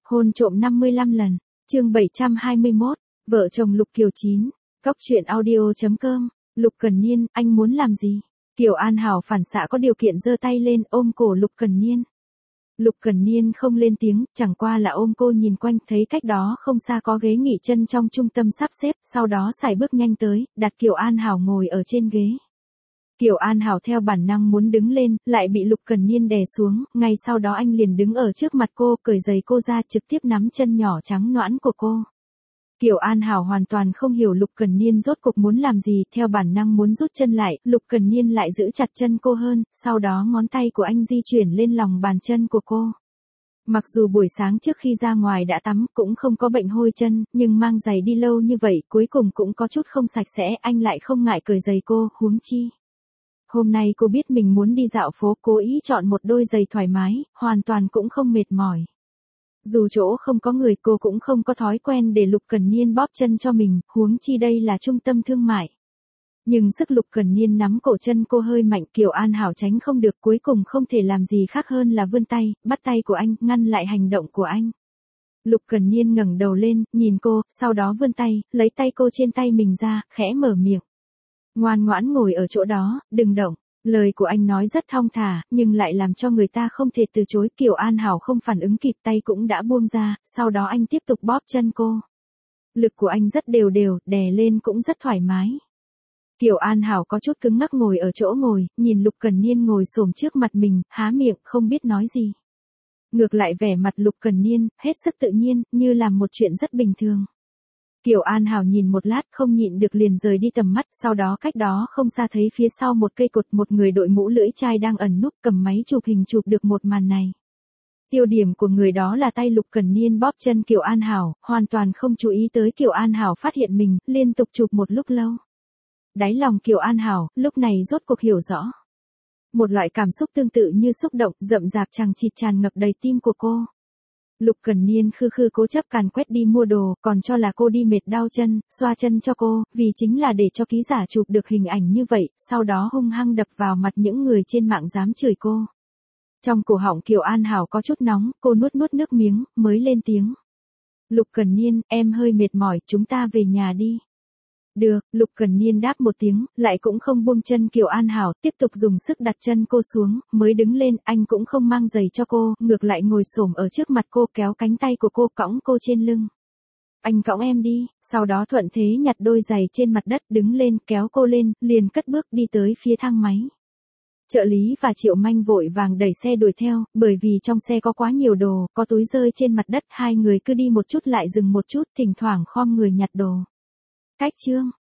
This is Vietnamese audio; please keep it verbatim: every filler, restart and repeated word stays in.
Hôn trộm năm mươi lăm lần, chương bảy trăm hai mươi mốt, vợ chồng Lục Kiều chín, cóc truyện audio chấm com, Lục Cần Niên, anh muốn làm gì? Kiều An Hảo phản xạ có điều kiện giơ tay lên ôm cổ Lục Cần Niên. Lục Cần Niên không lên tiếng, chẳng qua là ôm cô nhìn quanh, thấy cách đó không xa có ghế nghỉ chân trong trung tâm sắp xếp, sau đó sải bước nhanh tới, đặt Kiều An Hảo ngồi ở trên ghế. Kiều An Hảo theo bản năng muốn đứng lên, lại bị Lục Cần Niên đè xuống, ngay sau đó anh liền đứng ở trước mặt cô, cởi giày cô ra, trực tiếp nắm chân nhỏ trắng nõn của cô. Kiều An Hảo hoàn toàn không hiểu Lục Cần Niên rốt cuộc muốn làm gì, theo bản năng muốn rút chân lại, Lục Cần Niên lại giữ chặt chân cô hơn, sau đó ngón tay của anh di chuyển lên lòng bàn chân của cô. Mặc dù buổi sáng trước khi ra ngoài đã tắm cũng không có bệnh hôi chân, nhưng mang giày đi lâu như vậy cuối cùng cũng có chút không sạch sẽ, anh lại không ngại cởi giày cô, huống chi. Hôm nay cô biết mình muốn đi dạo phố, cố ý chọn một đôi giày thoải mái, hoàn toàn cũng không mệt mỏi. Dù chỗ không có người, cô cũng không có thói quen để Lục Cần Niên bóp chân cho mình, huống chi đây là trung tâm thương mại. Nhưng sức Lục Cần Niên nắm cổ chân cô hơi mạnh, Kiều An Hảo tránh không được, cuối cùng không thể làm gì khác hơn là vươn tay, bắt tay của anh, ngăn lại hành động của anh. Lục Cần Niên ngẩng đầu lên, nhìn cô, sau đó vươn tay, lấy tay cô trên tay mình ra, khẽ mở miệng. Ngoan ngoãn ngồi ở chỗ đó, đừng động. Lời của anh nói rất thong thả, nhưng lại làm cho người ta không thể từ chối. Kiều An Hảo không phản ứng kịp, tay cũng đã buông ra, sau đó anh tiếp tục bóp chân cô. Lực của anh rất đều đều, đè lên cũng rất thoải mái. Kiều An Hảo có chút cứng ngắc ngồi ở chỗ ngồi, nhìn Lục Cần Niên ngồi xổm trước mặt mình, há miệng, không biết nói gì. Ngược lại vẻ mặt Lục Cần Niên, hết sức tự nhiên, như làm một chuyện rất bình thường. Kiều An Hảo nhìn một lát không nhịn được liền rời đi tầm mắt, sau đó cách đó không xa thấy phía sau một cây cột một người đội mũ lưỡi chai đang ẩn núp cầm máy chụp hình chụp được một màn này. Tiêu điểm của người đó là tay Lục Cần Niên bóp chân Kiều An Hảo, hoàn toàn không chú ý tới Kiều An Hảo phát hiện mình, liên tục chụp một lúc lâu. Đáy lòng Kiều An Hảo, lúc này rốt cuộc hiểu rõ. Một loại cảm xúc tương tự như xúc động, rậm rạp chằng chịt tràn ngập đầy tim của cô. Lục Cần Niên khư khư cố chấp càn quét đi mua đồ, còn cho là cô đi mệt đau chân, xoa chân cho cô, vì chính là để cho ký giả chụp được hình ảnh như vậy, sau đó hung hăng đập vào mặt những người trên mạng dám chửi cô. Trong cổ họng Kiều An Hảo có chút nóng, cô nuốt nuốt nước miếng, mới lên tiếng. Lục Cần Niên, em hơi mệt mỏi, chúng ta về nhà đi. Được, Lục Cần Niên đáp một tiếng, lại cũng không buông chân Kiều An Hảo, tiếp tục dùng sức đặt chân cô xuống, mới đứng lên, anh cũng không mang giày cho cô, ngược lại ngồi xổm ở trước mặt cô, kéo cánh tay của cô, cõng cô trên lưng. Anh cõng em đi, sau đó thuận thế nhặt đôi giày trên mặt đất, đứng lên, kéo cô lên, liền cất bước đi tới phía thang máy. Trợ lý và Triệu Manh vội vàng đẩy xe đuổi theo, bởi vì trong xe có quá nhiều đồ, có túi rơi trên mặt đất, hai người cứ đi một chút lại dừng một chút, thỉnh thoảng khom người nhặt đồ. Cách chương